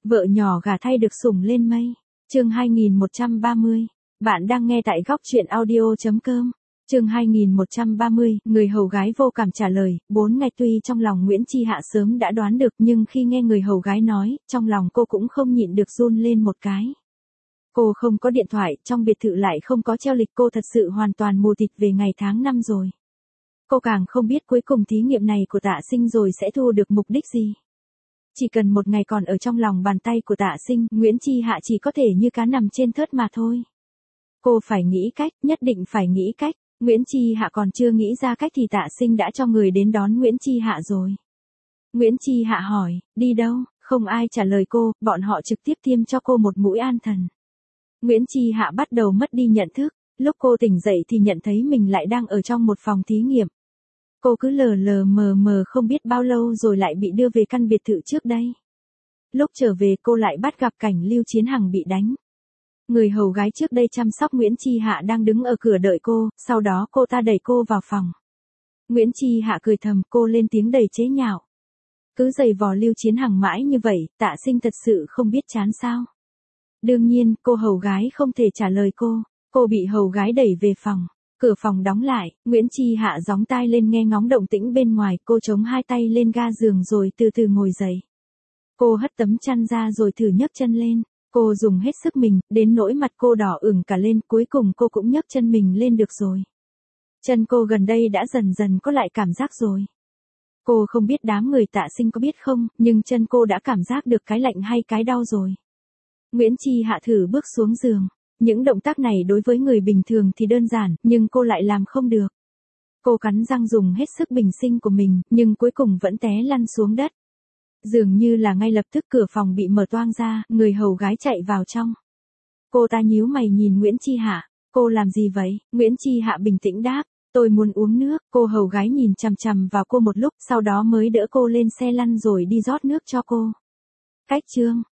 Vợ nhỏ gả thay được sủng lên mây. Chương 2130. Bạn đang nghe tại góc truyện audio.com. Chương 2130, người hầu gái vô cảm trả lời, 4 ngày tuy trong lòng Nguyễn Chi Hạ sớm đã đoán được nhưng khi nghe người hầu gái nói, trong lòng cô cũng không nhịn được run lên một cái. Cô không có điện thoại, trong biệt thự lại không có treo lịch, cô thật sự hoàn toàn mù tịt về ngày tháng năm rồi. Cô càng không biết cuối cùng thí nghiệm này của Tạ Sinh rồi sẽ thu được mục đích gì. Chỉ cần một ngày còn ở trong lòng bàn tay của Tạ Sinh, Nguyễn Chi Hạ chỉ có thể như cá nằm trên thớt mà thôi. Cô phải nghĩ cách, nhất định phải nghĩ cách. Nguyễn Chi Hạ còn chưa nghĩ ra cách thì Tạ Sinh đã cho người đến đón Nguyễn Chi Hạ rồi. Nguyễn Chi Hạ hỏi, đi đâu? Không ai trả lời cô, bọn họ trực tiếp tiêm cho cô một mũi an thần. Nguyễn Chi Hạ bắt đầu mất đi nhận thức, lúc cô tỉnh dậy thì nhận thấy mình lại đang ở trong một phòng thí nghiệm. Cô cứ lờ lờ mờ mờ không biết bao lâu rồi lại bị đưa về căn biệt thự trước đây. Lúc trở về cô lại bắt gặp cảnh Lưu Chiến Hằng bị đánh. Người hầu gái trước đây chăm sóc Nguyễn Chi Hạ đang đứng ở cửa đợi cô, sau đó cô ta đẩy cô vào phòng. Nguyễn Chi Hạ cười thầm, cô lên tiếng đầy chế nhạo. Cứ giày vò Lưu Chiến Hằng mãi như vậy, Tạ Sinh thật sự không biết chán sao. Đương nhiên, cô hầu gái không thể trả lời cô bị hầu gái đẩy về phòng. Cửa phòng đóng lại, Nguyễn Chi Hạ gióng tai lên nghe ngóng động tĩnh bên ngoài, cô chống hai tay lên ga giường rồi từ từ ngồi dậy. Cô hất tấm chăn ra rồi thử nhấc chân lên. Cô dùng hết sức mình, đến nỗi mặt cô đỏ ửng cả lên, cuối cùng cô cũng nhấc chân mình lên được rồi. Chân cô gần đây đã dần dần có lại cảm giác rồi. Cô không biết đám người Tạ Sinh có biết không, nhưng chân cô đã cảm giác được cái lạnh hay cái đau rồi. Nguyễn Chi Hạ thử bước xuống giường. Những động tác này đối với người bình thường thì đơn giản, nhưng cô lại làm không được. Cô cắn răng dùng hết sức bình sinh của mình, nhưng cuối cùng vẫn té lăn xuống đất. Dường như là ngay lập tức cửa phòng bị mở toang ra, người hầu gái chạy vào trong. Cô ta nhíu mày nhìn Nguyễn Chi Hạ, cô làm gì vậy? Nguyễn Chi Hạ bình tĩnh đáp, tôi muốn uống nước. Cô hầu gái nhìn chằm chằm vào cô một lúc, sau đó mới đỡ cô lên xe lăn rồi đi rót nước cho cô. Cách chương.